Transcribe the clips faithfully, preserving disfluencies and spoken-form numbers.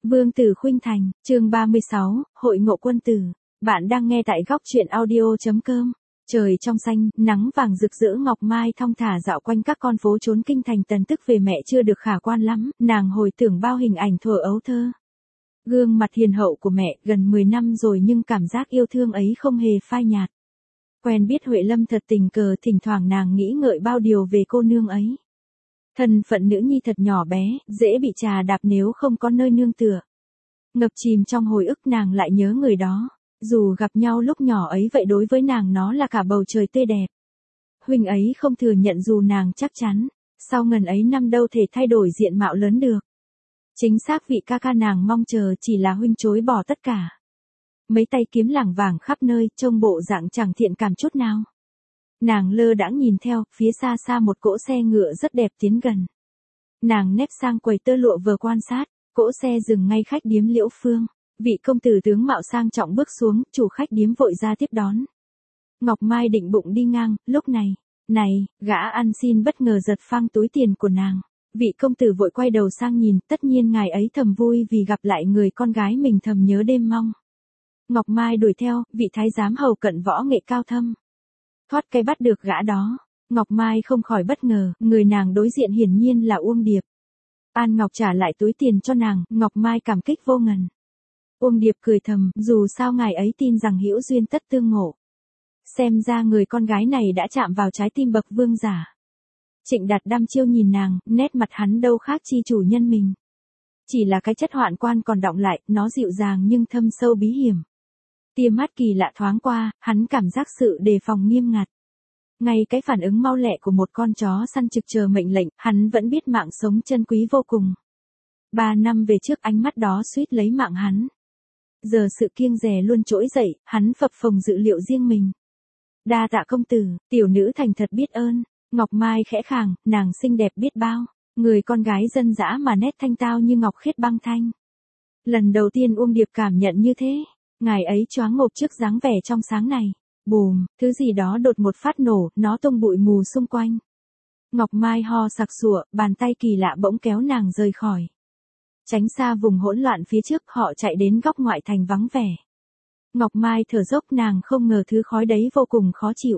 Vương tử khuynh thành, chương ba mươi sáu, hội ngộ quân tử. Bạn đang nghe tại góc truyện audio.com. Trời trong xanh, nắng vàng rực rỡ, Ngọc Mai thong thả dạo quanh các con phố trốn kinh thành, tần tức về mẹ chưa được khả quan lắm, nàng hồi tưởng bao hình ảnh thuở ấu thơ. Gương mặt hiền hậu của mẹ, gần mười năm rồi nhưng cảm giác yêu thương ấy không hề phai nhạt. Quen biết Huệ Lâm thật tình cờ, thỉnh thoảng nàng nghĩ ngợi bao điều về cô nương ấy. Thân phận nữ nhi thật nhỏ bé, dễ bị trà đạp nếu không có nơi nương tựa. Ngập chìm trong hồi ức, nàng lại nhớ người đó. Dù gặp nhau lúc nhỏ ấy vậy, đối với nàng nó là cả bầu trời tươi đẹp. Huynh ấy không thừa nhận dù nàng chắc chắn, sau ngần ấy năm đâu thể thay đổi diện mạo lớn được. Chính xác vị ca ca nàng mong chờ chỉ là huynh chối bỏ tất cả. Mấy tay kiếm lảng vảng khắp nơi, trông bộ dạng chẳng thiện cảm chút nào. Nàng lơ đãng nhìn theo, phía xa xa một cỗ xe ngựa rất đẹp tiến gần. Nàng nép sang quầy tơ lụa vừa quan sát, cỗ xe dừng ngay khách điếm Liễu Phương. Vị công tử tướng mạo sang trọng bước xuống, chủ khách điếm vội ra tiếp đón. Ngọc Mai định bụng đi ngang, lúc này, này, gã ăn xin bất ngờ giật phăng túi tiền của nàng. Vị công tử vội quay đầu sang nhìn, tất nhiên ngài ấy thầm vui vì gặp lại người con gái mình thầm nhớ đêm mong. Ngọc Mai đuổi theo, vị thái giám hầu cận võ nghệ cao thâm. Thoát cái bắt được gã đó, Ngọc Mai không khỏi bất ngờ, người nàng đối diện hiển nhiên là Uông Điệp. An Ngọc trả lại túi tiền cho nàng, Ngọc Mai cảm kích vô ngần. Uông Điệp cười thầm, dù sao ngài ấy tin rằng hữu duyên tất tương ngộ. Xem ra người con gái này đã chạm vào trái tim bậc vương giả. Trịnh Đạt đăm chiêu nhìn nàng, nét mặt hắn đâu khác chi chủ nhân mình. Chỉ là cái chất hoạn quan còn đọng lại, nó dịu dàng nhưng thâm sâu bí hiểm. Tia mắt kỳ lạ thoáng qua, hắn cảm giác sự đề phòng nghiêm ngặt. Ngay cái phản ứng mau lẹ của một con chó săn trực chờ mệnh lệnh, hắn vẫn biết mạng sống chân quý vô cùng. Ba năm về trước ánh mắt đó suýt lấy mạng hắn. Giờ sự kiêng dè luôn trỗi dậy, hắn phập phồng dự liệu riêng mình. Đa tạ công tử, tiểu nữ thành thật biết ơn. Ngọc Mai khẽ khàng, nàng xinh đẹp biết bao. Người con gái dân dã mà nét thanh tao như ngọc khiết băng thanh. Lần đầu tiên Uông Điệp cảm nhận như thế. Ngài ấy choáng ngộp trước dáng vẻ trong sáng này. Bùm, thứ gì đó đột một phát nổ, nó tung bụi mù xung quanh. Ngọc Mai ho sặc sụa, bàn tay kỳ lạ bỗng kéo nàng rời khỏi. Tránh xa vùng hỗn loạn phía trước, họ chạy đến góc ngoại thành vắng vẻ. Ngọc Mai thở dốc, nàng không ngờ thứ khói đấy vô cùng khó chịu.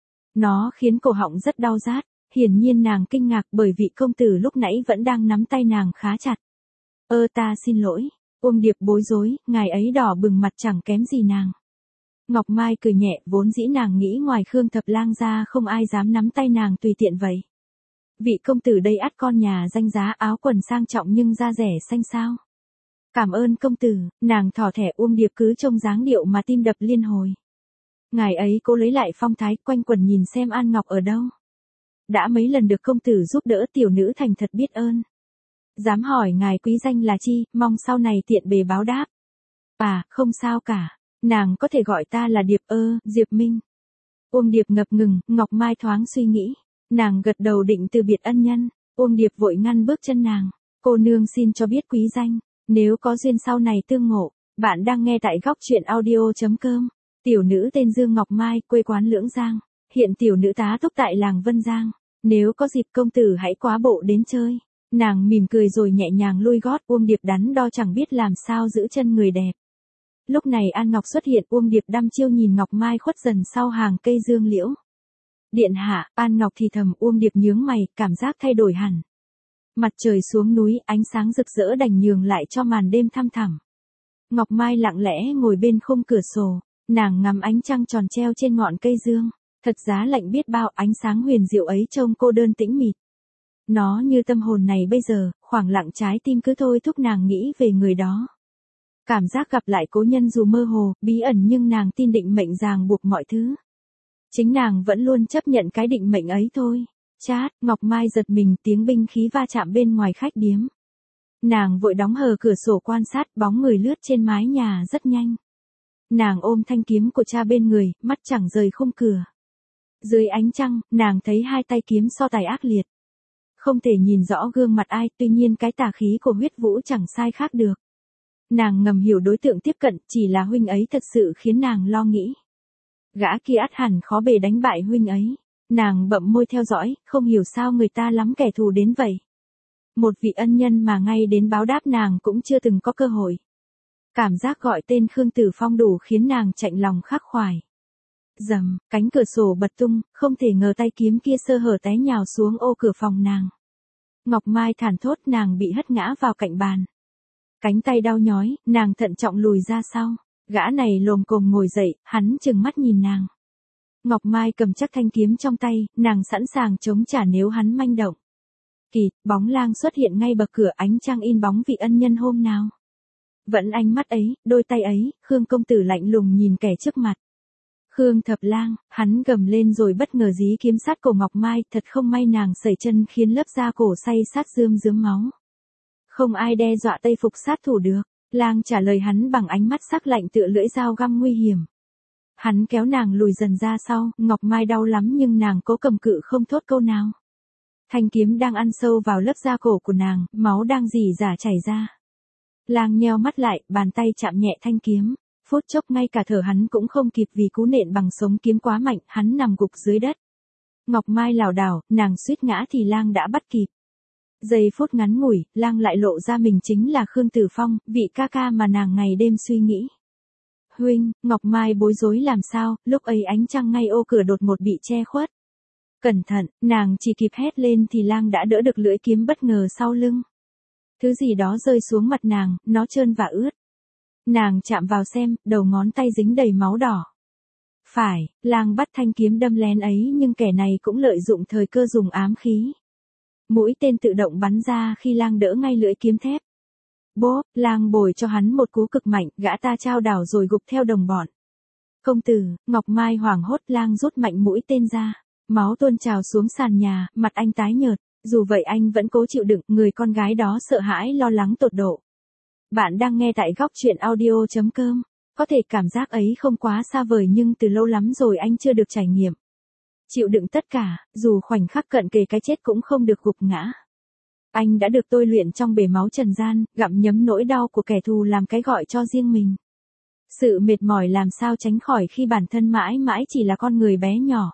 Nó khiến cổ họng rất đau rát, hiển nhiên nàng kinh ngạc bởi vị công tử lúc nãy vẫn đang nắm tay nàng khá chặt. Ơ ta xin lỗi, Uông Điệp bối rối, ngài ấy đỏ bừng mặt chẳng kém gì nàng. Ngọc Mai cười nhẹ, vốn dĩ nàng nghĩ ngoài Khương Thập Lang ra không ai dám nắm tay nàng tùy tiện vậy. Vị công tử đây ắt con nhà danh giá, áo quần sang trọng nhưng da rẻ xanh sao. Cảm ơn công tử, nàng thỏ thẻ. Uông Điệp cứ trông dáng điệu mà tim đập liên hồi. Ngài ấy cố lấy lại phong thái, quanh quẩn nhìn xem An Ngọc ở đâu. Đã mấy lần được công tử giúp đỡ, tiểu nữ thành thật biết ơn. Dám hỏi ngài quý danh là chi, mong sau này tiện bề báo đáp. À, không sao cả, nàng có thể gọi ta là Điệp ơ, Diệp Minh. Uông Điệp ngập ngừng, Ngọc Mai thoáng suy nghĩ. Nàng gật đầu định từ biệt ân nhân, Uông Điệp vội ngăn bước chân nàng. Cô nương xin cho biết quý danh, nếu có duyên sau này tương ngộ. Bạn đang nghe tại góc truyện audio.com. Tiểu nữ tên Dương Ngọc Mai, quê quán Lưỡng Giang. Hiện tiểu nữ tá túc tại làng Vân Giang. Nếu có dịp công tử hãy quá bộ đến chơi. Nàng mỉm cười rồi nhẹ nhàng lui gót. Uông Điệp đắn đo chẳng biết làm sao giữ chân người đẹp. Lúc này An Ngọc xuất hiện, Uông Điệp đăm chiêu nhìn Ngọc Mai khuất dần sau hàng cây dương liễu. Điện hạ, An Ngọc thì thầm. Uông Điệp nhướng mày, cảm giác thay đổi hẳn. Mặt trời xuống núi, ánh sáng rực rỡ đành nhường lại cho màn đêm thăm thẳm. Ngọc Mai lặng lẽ ngồi bên khung cửa sổ, nàng ngắm ánh trăng tròn treo trên ngọn cây dương. Thật giá lạnh biết bao, ánh sáng huyền diệu ấy trông cô đơn tĩnh mịch. Nó như tâm hồn này bây giờ, khoảng lặng trái tim cứ thôi thúc nàng nghĩ về người đó. Cảm giác gặp lại cố nhân dù mơ hồ, bí ẩn nhưng nàng tin định mệnh ràng buộc mọi thứ. Chính nàng vẫn luôn chấp nhận cái định mệnh ấy thôi. Chát, Ngọc Mai giật mình, tiếng binh khí va chạm bên ngoài khách điếm. Nàng vội đóng hờ cửa sổ quan sát, bóng người lướt trên mái nhà rất nhanh. Nàng ôm thanh kiếm của cha bên người, mắt chẳng rời khung cửa. Dưới ánh trăng, nàng thấy hai tay kiếm so tài ác liệt. Không thể nhìn rõ gương mặt ai, tuy nhiên cái tà khí của huyết vũ chẳng sai khác được. Nàng ngầm hiểu đối tượng tiếp cận, chỉ là huynh ấy thật sự khiến nàng lo nghĩ. Gã kia ắt hẳn khó bề đánh bại huynh ấy. Nàng bậm môi theo dõi, không hiểu sao người ta lắm kẻ thù đến vậy. Một vị ân nhân mà ngay đến báo đáp nàng cũng chưa từng có cơ hội. Cảm giác gọi tên Khương Tử Phong đủ khiến nàng chạnh lòng khắc khoải. Rầm, cánh cửa sổ bật tung, không thể ngờ tay kiếm kia sơ hở té nhào xuống ô cửa phòng nàng. Ngọc Mai thản thốt, nàng bị hất ngã vào cạnh bàn. Cánh tay đau nhói, nàng thận trọng lùi ra sau. Gã này lồm cồm ngồi dậy, hắn trừng mắt nhìn nàng. Ngọc Mai cầm chắc thanh kiếm trong tay, nàng sẵn sàng chống trả nếu hắn manh động. Kịt, bóng lang xuất hiện ngay bậc cửa, ánh trăng in bóng vị ân nhân hôm nào. Vẫn ánh mắt ấy, đôi tay ấy, Khương công tử lạnh lùng nhìn kẻ trước mặt. Khương Thập Lang, hắn gầm lên rồi bất ngờ dí kiếm sát cổ Ngọc Mai, thật không may nàng sẩy chân khiến lớp da cổ say sát rơm rớm máu. Không ai đe dọa Tây Phục sát thủ được, Lang trả lời hắn bằng ánh mắt sắc lạnh tựa lưỡi dao găm nguy hiểm. Hắn kéo nàng lùi dần ra sau, Ngọc Mai đau lắm nhưng nàng cố cầm cự không thốt câu nào. Thanh kiếm đang ăn sâu vào lớp da cổ của nàng, máu đang rỉ rả chảy ra. Lang nheo mắt lại, bàn tay chạm nhẹ thanh kiếm. Phút chốc ngay cả thở hắn cũng không kịp vì cú nện bằng sống kiếm quá mạnh, hắn nằm gục dưới đất. Ngọc Mai lảo đảo, nàng suýt ngã thì Lang đã bắt kịp. Giây phút ngắn ngủi, Lang lại lộ ra mình chính là Khương Tử Phong, vị ca ca mà nàng ngày đêm suy nghĩ. Huynh, Ngọc Mai bối rối làm sao, lúc ấy ánh trăng ngay ô cửa đột ngột bị che khuất. Cẩn thận, nàng chỉ kịp hét lên thì Lang đã đỡ được lưỡi kiếm bất ngờ sau lưng. Thứ gì đó rơi xuống mặt nàng, nó trơn và ướt. Nàng chạm vào xem, đầu ngón tay dính đầy máu đỏ. Phải, Lang bắt thanh kiếm đâm lén ấy nhưng kẻ này cũng lợi dụng thời cơ dùng ám khí. Mũi tên tự động bắn ra khi Lang đỡ ngay lưỡi kiếm thép. Bốp, Lang bồi cho hắn một cú cực mạnh, gã ta chao đảo rồi gục theo đồng bọn. Công tử, Ngọc Mai hoảng hốt, Lang rút mạnh mũi tên ra. Máu tuôn trào xuống sàn nhà, mặt anh tái nhợt. Dù vậy anh vẫn cố chịu đựng, người con gái đó sợ hãi lo lắng tột độ. Bạn đang nghe tại góc truyện audio chấm com. Có thể cảm giác ấy không quá xa vời nhưng từ lâu lắm rồi anh chưa được trải nghiệm. Chịu đựng tất cả, dù khoảnh khắc cận kề cái chết cũng không được gục ngã. Anh đã được tôi luyện trong bể máu trần gian, gặm nhấm nỗi đau của kẻ thù làm cái gọi cho riêng mình. Sự mệt mỏi làm sao tránh khỏi khi bản thân mãi mãi chỉ là con người bé nhỏ.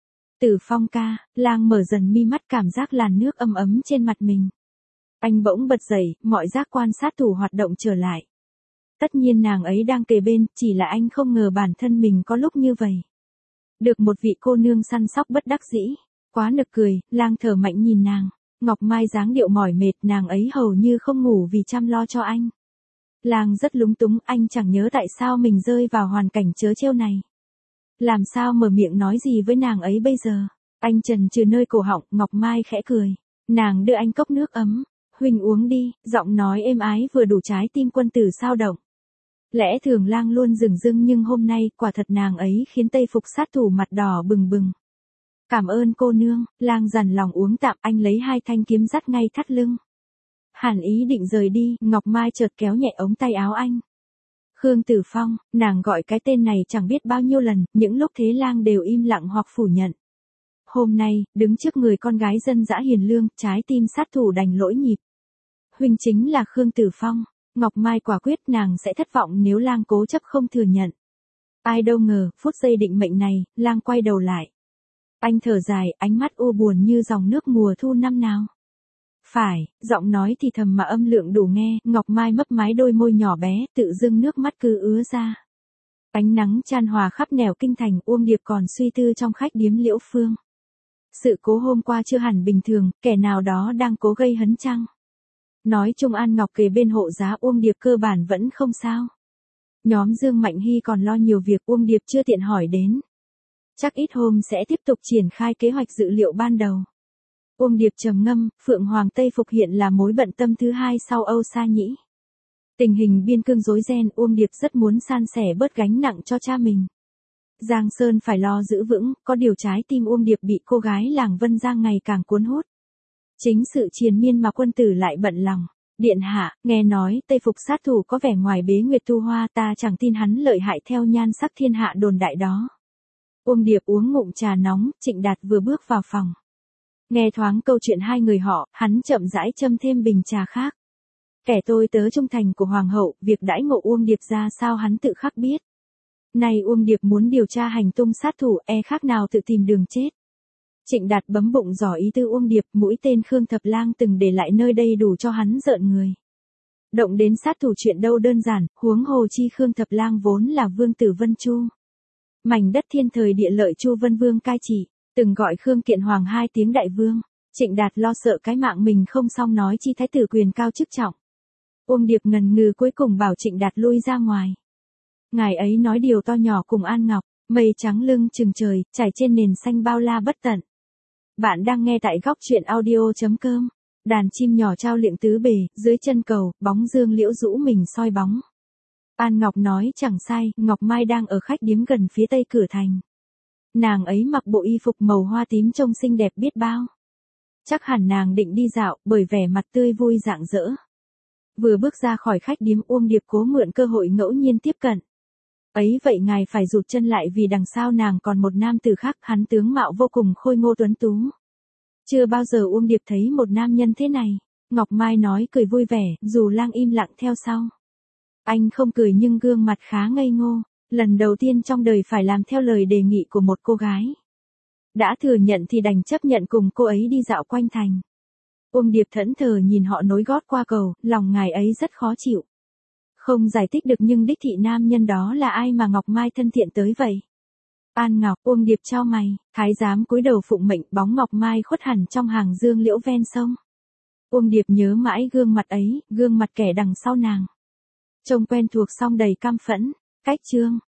Tử Phong ca, Lang mở dần mi mắt, cảm giác làn nước ấm ấm trên mặt mình. Anh bỗng bật dậy, mọi giác quan sát thủ hoạt động trở lại. Tất nhiên nàng ấy đang kề bên, chỉ là anh không ngờ bản thân mình có lúc như vậy. Được một vị cô nương săn sóc bất đắc dĩ. Quá nực cười, Lang thở mạnh nhìn nàng. Ngọc Mai dáng điệu mỏi mệt, nàng ấy hầu như không ngủ vì chăm lo cho anh. Lang rất lúng túng, anh chẳng nhớ tại sao mình rơi vào hoàn cảnh trớ trêu này. Làm sao mở miệng nói gì với nàng ấy bây giờ? Anh chần chừ nơi cổ họng, Ngọc Mai khẽ cười. Nàng đưa anh cốc nước ấm. Huynh uống đi, giọng nói êm ái vừa đủ trái tim quân tử sao động. Lẽ thường Lang luôn dửng dưng nhưng hôm nay quả thật nàng ấy khiến Tây Phục sát thủ mặt đỏ bừng bừng. Cảm ơn cô nương, Lang dằn lòng uống tạm, anh lấy hai thanh kiếm dắt ngay thắt lưng. Hàn ý định rời đi, Ngọc Mai chợt kéo nhẹ ống tay áo anh. Khương Tử Phong, nàng gọi cái tên này chẳng biết bao nhiêu lần, những lúc thế Lang đều im lặng hoặc phủ nhận. Hôm nay, đứng trước người con gái dân dã hiền lương, trái tim sát thủ đành lỗi nhịp. Huynh chính là Khương Tử Phong. Ngọc Mai quả quyết nàng sẽ thất vọng nếu Lang cố chấp không thừa nhận. Ai đâu ngờ, phút giây định mệnh này, Lang quay đầu lại. Anh thở dài, ánh mắt u buồn như dòng nước mùa thu năm nào. Phải, giọng nói thì thầm mà âm lượng đủ nghe, Ngọc Mai mấp máy đôi môi nhỏ bé, tự dưng nước mắt cứ ứa ra. Ánh nắng chan hòa khắp nẻo kinh thành, Uông Điệp còn suy tư trong khách điếm Liễu Phương. Sự cố hôm qua chưa hẳn bình thường, kẻ nào đó đang cố gây hấn chăng? Nói chung An Ngọc kề bên hộ giá Uông Điệp cơ bản vẫn không sao. Nhóm Dương Mạnh Hy còn lo nhiều việc Uông Điệp chưa tiện hỏi đến. Chắc ít hôm sẽ tiếp tục triển khai kế hoạch dự liệu ban đầu. Uông Điệp trầm ngâm, Phượng Hoàng Tây Phục hiện là mối bận tâm thứ hai sau Âu Sa Nhĩ. Tình hình biên cương rối ren, Uông Điệp rất muốn san sẻ bớt gánh nặng cho cha mình. Giang Sơn phải lo giữ vững, có điều trái tim Uông Điệp bị cô gái làng Vân Giang ngày càng cuốn hút. Chính sự triền miên mà quân tử lại bận lòng. Điện hạ, nghe nói Tây Phục sát thủ có vẻ ngoài bế Nguyệt Tu Hoa, ta chẳng tin hắn lợi hại theo nhan sắc thiên hạ đồn đại đó. Uông Điệp uống ngụm trà nóng, Trịnh Đạt vừa bước vào phòng. Nghe thoáng câu chuyện hai người họ, hắn chậm rãi châm thêm bình trà khác. Kẻ tôi tớ trung thành của Hoàng hậu, việc đãi ngộ Uông Điệp ra sao hắn tự khắc biết. Nay Uông Điệp muốn điều tra hành tung sát thủ, e khác nào tự tìm đường chết. Trịnh Đạt bấm bụng giỏ ý tư Uông Điệp, mũi tên Khương Thập Lang từng để lại nơi đây đủ cho hắn rợn người. Động đến sát thủ chuyện đâu đơn giản, huống hồ chi Khương Thập Lang vốn là vương tử Vân Chu. Mảnh đất thiên thời địa lợi Chu Vân Vương cai trị, từng gọi Khương Kiện Hoàng hai tiếng đại vương. Trịnh Đạt lo sợ cái mạng mình không xong nói chi thái tử quyền cao chức trọng. Uông Điệp ngần ngừ cuối cùng bảo Trịnh Đạt lui ra ngoài. Ngài ấy nói điều to nhỏ cùng An Ngọc, mây trắng lưng chừng trời, trải trên nền xanh bao la bất tận. Bạn đang nghe tại góc truyện audio.com. Đàn chim nhỏ trao liệng tứ bề, dưới chân cầu, bóng dương liễu rũ mình soi bóng. An Ngọc nói chẳng sai, Ngọc Mai đang ở khách điếm gần phía tây cửa thành. Nàng ấy mặc bộ y phục màu hoa tím trông xinh đẹp biết bao. Chắc hẳn nàng định đi dạo, bởi vẻ mặt tươi vui rạng rỡ. Vừa bước ra khỏi khách điếm Uông Điệp cố mượn cơ hội ngẫu nhiên tiếp cận. Ấy vậy ngài phải rụt chân lại vì đằng sau nàng còn một nam tử khác, hắn tướng mạo vô cùng khôi ngô tuấn tú. Chưa bao giờ Uông Điệp thấy một nam nhân thế này. Ngọc Mai nói cười vui vẻ, dù Lang im lặng theo sau. Anh không cười nhưng gương mặt khá ngây ngô, lần đầu tiên trong đời phải làm theo lời đề nghị của một cô gái. Đã thừa nhận thì đành chấp nhận cùng cô ấy đi dạo quanh thành. Uông Điệp thẫn thờ nhìn họ nối gót qua cầu, lòng ngài ấy rất khó chịu. Không giải thích được nhưng đích thị nam nhân đó là ai mà Ngọc Mai thân thiện tới vậy? An Ngọc, Uông Điệp chau mày, thái giám cúi đầu phụng mệnh, bóng Ngọc Mai khuất hẳn trong hàng dương liễu ven sông. Uông Điệp nhớ mãi gương mặt ấy, gương mặt kẻ đằng sau nàng. Trông quen thuộc song đầy căm phẫn, cách chương.